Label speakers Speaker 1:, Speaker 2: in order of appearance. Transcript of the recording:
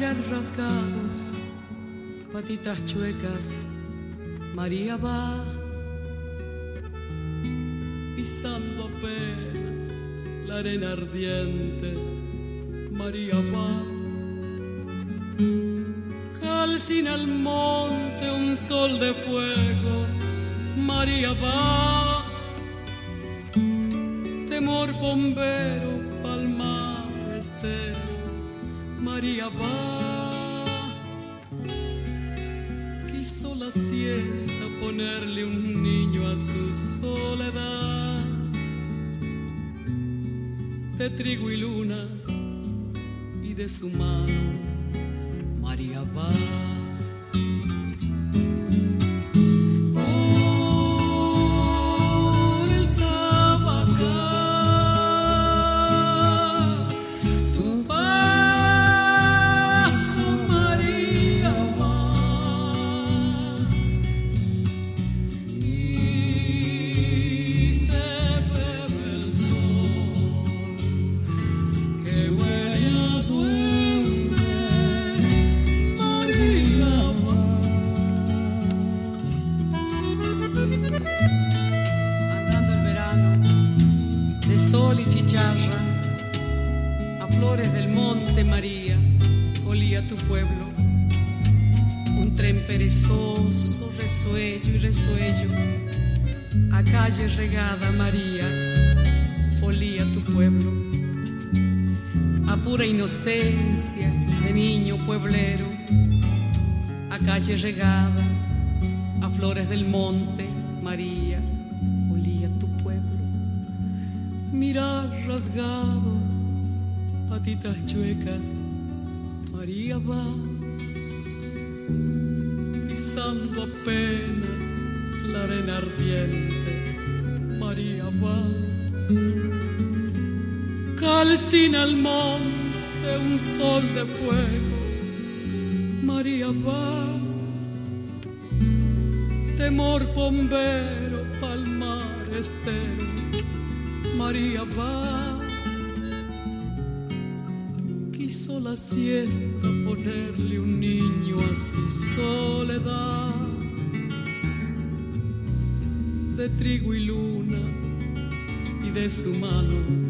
Speaker 1: labial rasgados, patitas chuecas, María va pisando apenas la arena ardiente, María va. Calcina al monte un sol de fuego, María va. Temor bombero, palmar estero, María va. Quiso la siesta ponerle un niño a su soledad. De trigo y luna y de su mano María va. Sol y chicharra, a flores del monte María, olía tu pueblo. Un tren perezoso, resuello y resuello, a calle regada María, olía tu pueblo. A pura inocencia de niño pueblero, a calle regada, a flores del monte María, olía tu pueblo. Mirar rasgado, patitas chuecas, María va, pisando apenas la arena ardiente, María va. Calcina al monte un sol de fuego, María va. Temor bombero, palmar estero, María va. Quiso la siesta ponerle un niño a su soledad. De trigo y luna y de su mano